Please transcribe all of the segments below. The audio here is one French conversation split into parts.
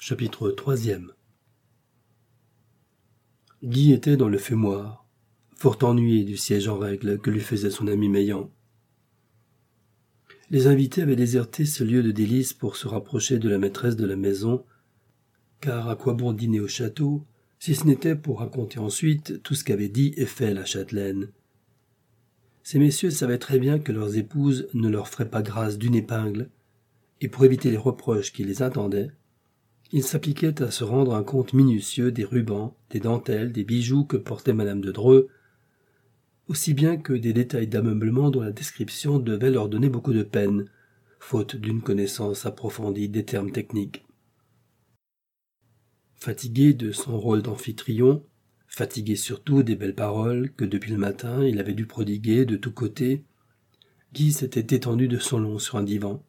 Chapitre 3e. Guy était dans le fumoir, fort ennuyé du siège en règle que lui faisait son ami Meillant. Les invités avaient déserté ce lieu de délices pour se rapprocher de la maîtresse de la maison, car à quoi bon dîner au château, si ce n'était pour raconter ensuite tout ce qu'avait dit et fait la châtelaine. Ces messieurs savaient très bien que leurs épouses ne leur feraient pas grâce d'une épingle, et pour éviter les reproches qui les attendaient, ils s'appliquaient à se rendre un compte minutieux des rubans, des dentelles, des bijoux que portait madame de Dreux, aussi bien que des détails d'ameublement dont la description devait leur donner beaucoup de peine, faute d'une connaissance approfondie des termes techniques. Fatigué de son rôle d'amphitryon, fatigué surtout des belles paroles que depuis le matin il avait dû prodiguer de tous côtés, Guy s'était étendu de son long sur un divan.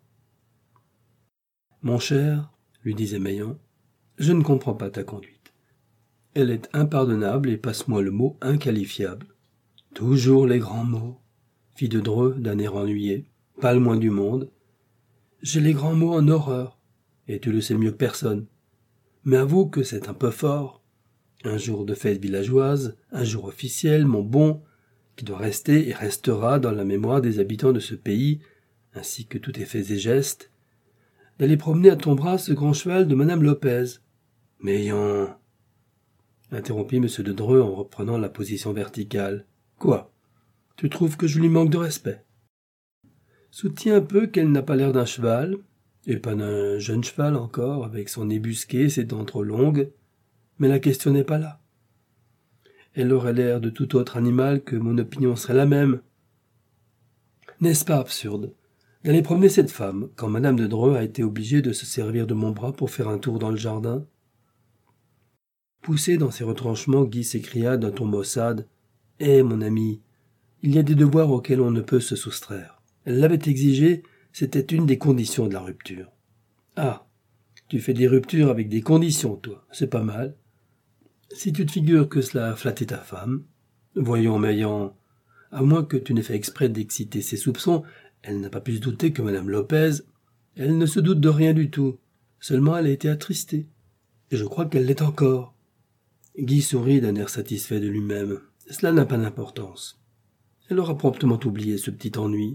« Mon cher, lui disait Meillant, je ne comprends pas ta conduite. Elle est impardonnable et, passe-moi le mot, inqualifiable. Toujours les grands mots, fit de Dreux d'un air ennuyé, pas le moins du monde. J'ai les grands mots en horreur, et tu le sais mieux que personne. Mais avoue que c'est un peu fort. Un jour de fête villageoise, un jour officiel, mon bon, qui doit rester et restera dans la mémoire des habitants de ce pays, ainsi que tous tes faits et gestes, d'aller promener à ton bras ce grand cheval de madame Lopez. Meillant, interrompit M. de Dreux en reprenant la position verticale. Quoi? Tu trouves que je lui manque de respect? Soutiens un peu qu'elle n'a pas l'air d'un cheval, et pas d'un jeune cheval encore, avec son nez busqué, ses dents trop longues, mais la question n'est pas là. Elle aurait l'air de tout autre animal que mon opinion serait la même. N'est-ce pas absurde d'aller promener cette femme, quand madame de Dreux a été obligée de se servir de mon bras pour faire un tour dans le jardin? Poussé dans ses retranchements, Guy s'écria d'un ton maussade. « Eh, mon ami, il y a des devoirs auxquels on ne peut se soustraire. Elle l'avait exigé, c'était une des conditions de la rupture. » Ah, tu fais des ruptures avec des conditions, toi, c'est pas mal. Si tu te figures que cela a flatté ta femme, voyons, Meillant, à moins que tu n'aies fait exprès d'exciter ses soupçons, elle n'a pas pu se douter que madame Lopez, elle ne se doute de rien du tout, seulement elle a été attristée, et je crois qu'elle l'est encore. Guy sourit d'un air satisfait de lui-même. Cela n'a pas d'importance. Elle aura promptement oublié ce petit ennui.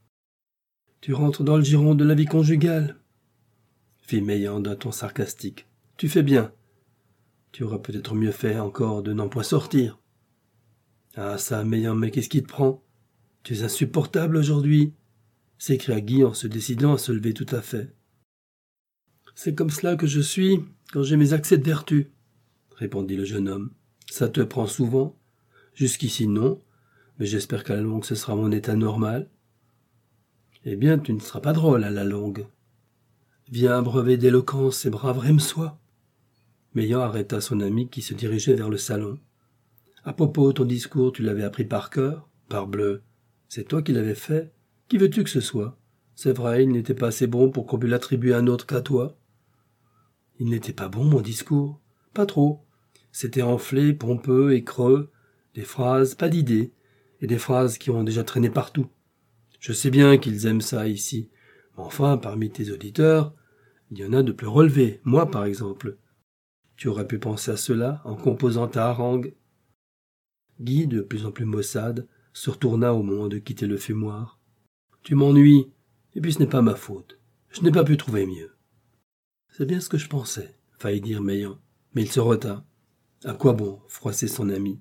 Tu rentres dans le giron de la vie conjugale, fit Meillant d'un ton sarcastique. Tu fais bien. Tu aurais peut-être mieux fait encore de n'en point sortir. Ah ça, Meillant, mais qu'est-ce qui te prend? Tu es insupportable aujourd'hui, s'écria Guy en se décidant à se lever tout à fait. C'est comme cela que je suis quand j'ai mes accès de vertu, répondit le jeune homme. Ça te prend souvent? Jusqu'ici non, mais j'espère qu'à la longue ce sera mon état normal. Eh bien, tu ne seras pas drôle à la longue. Viens brevet d'éloquence et brave rime-soi. Meillant arrêta son ami qui se dirigeait vers le salon. À propos, ton discours, tu l'avais appris par cœur? Parbleu, c'est toi qui l'avais fait. Qui veux-tu que ce soit? C'est vrai, il n'était pas assez bon pour qu'on pût l'attribuer à un autre qu'à toi. Il n'était pas bon, mon discours? Pas trop. C'était enflé, pompeux et creux, des phrases, pas d'idées, et des phrases qui ont déjà traîné partout. Je sais bien qu'ils aiment ça ici, mais enfin, parmi tes auditeurs, il y en a de plus relevés, moi par exemple. Tu aurais pu penser à cela en composant ta harangue. Guy, de plus en plus maussade, se retourna au moment de quitter le fumoir. Tu m'ennuies, et puis ce n'est pas ma faute. Je n'ai pas pu trouver mieux. C'est bien ce que je pensais, faillit dire Meillant, mais il se retint. À quoi bon froisser son ami?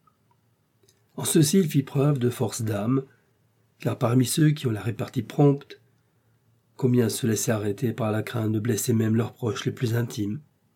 En ceci, il fit preuve de force d'âme, car parmi ceux qui ont la répartie prompte, combien se laissaient arrêter par la crainte de blesser même leurs proches les plus intimes?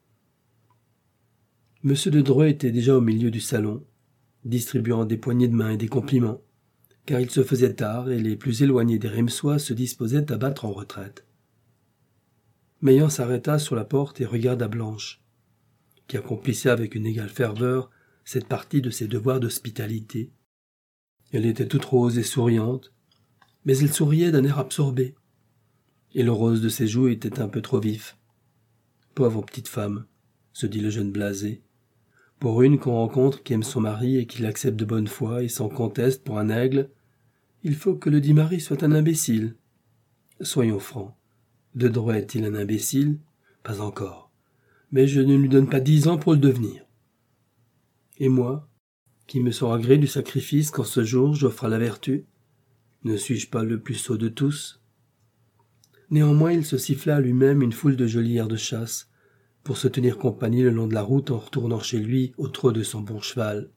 M. de Dreux était déjà au milieu du salon, distribuant des poignées de main et des compliments, car il se faisait tard et les plus éloignés des Remesois se disposaient à battre en retraite. Meillant s'arrêta sur la porte et regarda Blanche, qui accomplissait avec une égale ferveur cette partie de ses devoirs d'hospitalité. Elle était toute rose et souriante, mais elle souriait d'un air absorbé, et le rose de ses joues était un peu trop vif. Pauvre petite femme, se dit le jeune blasé, pour une qu'on rencontre qui aime son mari et qui l'accepte de bonne foi et sans conteste pour un aigle, il faut que le dit mari soit un imbécile. Soyons francs, de Dreux est-il un imbécile? Pas encore. mais je ne lui donne pas 10 ans pour le devenir. Et moi, qui me sera gré du sacrifice qu'en ce jour j'offre à la vertu, ne suis-je pas le plus sot de tous? Néanmoins, il se siffla à lui-même une foule de jolis airs de chasse, pour se tenir compagnie le long de la route en retournant chez lui au trot de son bon cheval.